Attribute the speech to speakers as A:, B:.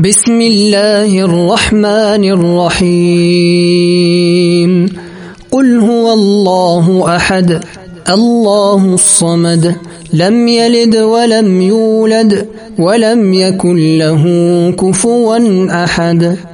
A: بسم الله الرحمن الرحيم قل هو الله أحد الله الصمد لم يلد ولم يولد ولم يكن له كفوا أحد